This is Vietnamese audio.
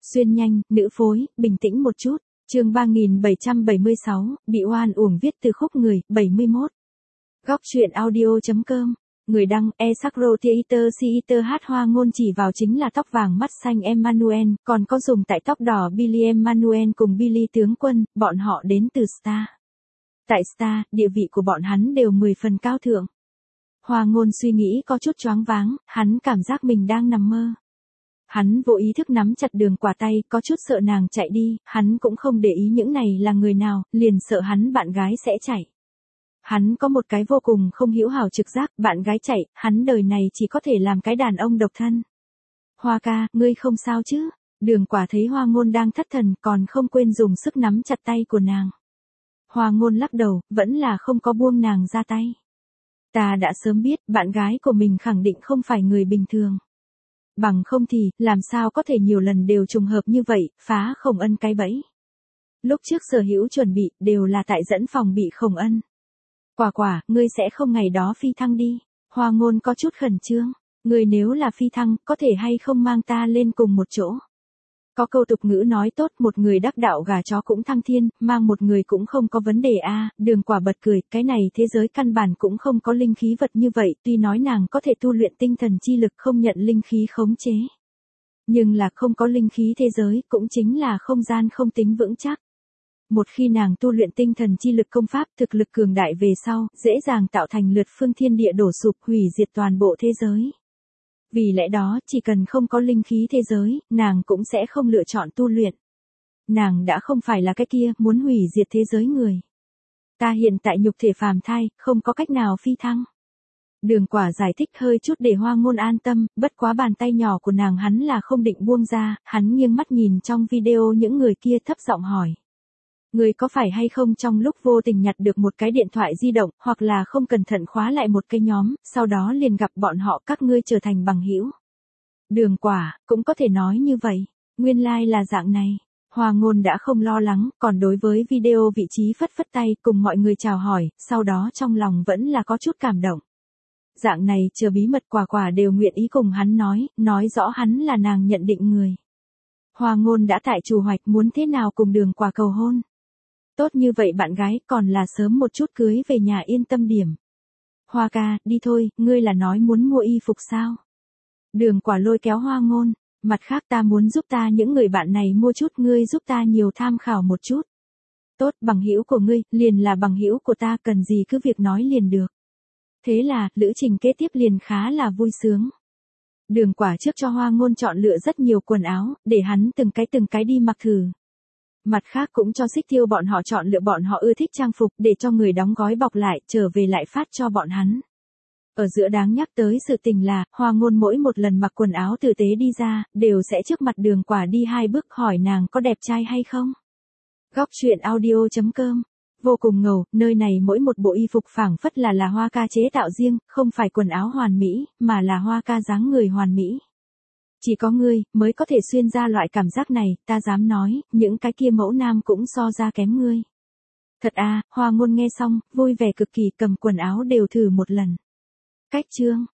Xuyên nhanh, nữ phối, bình tĩnh một chút. Chương 3776, bị oan uổng viết từ khúc người, 71. Góc truyện audio.com. Người đăng, Esakro Theater hát Hoa Ngôn chỉ vào chính là tóc vàng mắt xanh Emmanuel, còn có dùng tại tóc đỏ Billy Emmanuel cùng Billy tướng quân, bọn họ đến từ Star. Tại Star, địa vị của bọn hắn đều 10 phần cao thượng. Hoa Ngôn suy nghĩ có chút choáng váng, hắn cảm giác mình đang nằm mơ. Hắn vô ý thức nắm chặt Đường Quả tay, có chút sợ nàng chạy đi, hắn cũng không để ý những này là người nào, liền sợ hắn bạn gái sẽ chạy. Hắn có một cái vô cùng không hữu hảo trực giác, bạn gái chạy, hắn đời này chỉ có thể làm cái đàn ông độc thân. Hoa ca, ngươi không sao chứ? Đường Quả thấy Hoa Ngôn đang thất thần, còn không quên dùng sức nắm chặt tay của nàng. Hoa Ngôn lắc đầu, vẫn là không có buông nàng ra tay. Ta đã sớm biết, bạn gái của mình khẳng định không phải người bình thường. Bằng không thì, làm sao có thể nhiều lần đều trùng hợp như vậy, phá Khổng Ân cái bẫy. Lúc trước Sở Hữu chuẩn bị, đều là tại dẫn phòng bị Khổng Ân. Quả, ngươi sẽ không ngày đó phi thăng đi. Hoa Ngôn có chút khẩn trương. Ngươi nếu là phi thăng, có thể hay không mang ta lên cùng một chỗ. Có câu tục ngữ nói tốt, một người đắc đạo gà chó cũng thăng thiên, mang một người cũng không có vấn đề a. Đường Quả bật cười, cái này thế giới căn bản cũng không có linh khí vật như vậy, tuy nói nàng có thể tu luyện tinh thần chi lực không nhận linh khí khống chế. Nhưng là không có linh khí thế giới, cũng chính là không gian không tính vững chắc. Một khi nàng tu luyện tinh thần chi lực công pháp, thực lực cường đại về sau, dễ dàng tạo thành lượt phương thiên địa đổ sụp, hủy diệt toàn bộ thế giới. Vì lẽ đó, chỉ cần không có linh khí thế giới, nàng cũng sẽ không lựa chọn tu luyện. Nàng đã không phải là cái kia, muốn hủy diệt thế giới người. Ta hiện tại nhục thể phàm thai, không có cách nào phi thăng. Đường Quả giải thích hơi chút để Hoa Ngôn an tâm, bất quá bàn tay nhỏ của nàng hắn là không định buông ra, hắn nghiêng mắt nhìn trong video những người kia thấp giọng hỏi. Người có phải hay không trong lúc vô tình nhặt được một cái điện thoại di động, hoặc là không cẩn thận khóa lại một cái nhóm, sau đó liền gặp bọn họ các ngươi trở thành bằng hữu. Đường Quả, cũng có thể nói như vậy, nguyên lai là dạng này. Hoa Ngôn đã không lo lắng, còn đối với video vị trí phất phất tay cùng mọi người chào hỏi, sau đó trong lòng vẫn là có chút cảm động. Dạng này chờ bí mật quả đều nguyện ý cùng hắn nói rõ hắn là nàng nhận định người. Hoa Ngôn đã tại chủ hoạch muốn thế nào cùng Đường Quả cầu hôn. Tốt như vậy bạn gái, còn là sớm một chút cưới về nhà yên tâm điểm. Hoa ca, đi thôi, ngươi là nói muốn mua y phục sao? Đường Quả lôi kéo Hoa Ngôn, mặt khác ta muốn giúp ta những người bạn này mua chút, ngươi giúp ta nhiều tham khảo một chút. Tốt, bằng hữu của ngươi, liền là bằng hữu của ta, cần gì cứ việc nói liền được. Thế là, lữ trình kế tiếp liền khá là vui sướng. Đường Quả trước cho Hoa Ngôn chọn lựa rất nhiều quần áo, để hắn từng cái đi mặc thử. Mặt khác cũng cho Xích Tiêu bọn họ chọn lựa bọn họ ưa thích trang phục để cho người đóng gói bọc lại, trở về lại phát cho bọn hắn. Ở giữa đáng nhắc tới sự tình là, Hoa Ngôn mỗi một lần mặc quần áo tử tế đi ra, đều sẽ trước mặt Đường Quả đi 2 bước hỏi nàng có đẹp trai hay không. Góc truyện audio.com. Vô cùng ngầu, nơi này mỗi một bộ y phục phảng phất là Hoa ca chế tạo riêng, không phải quần áo hoàn mỹ, mà là Hoa ca dáng người hoàn mỹ. Chỉ có ngươi, mới có thể xuyên ra loại cảm giác này, ta dám nói, những cái kia mẫu nam cũng so ra kém ngươi. Thật à, Hoa Ngôn nghe xong, vui vẻ cực kỳ, cầm quần áo đều thử một lần. Cách chương.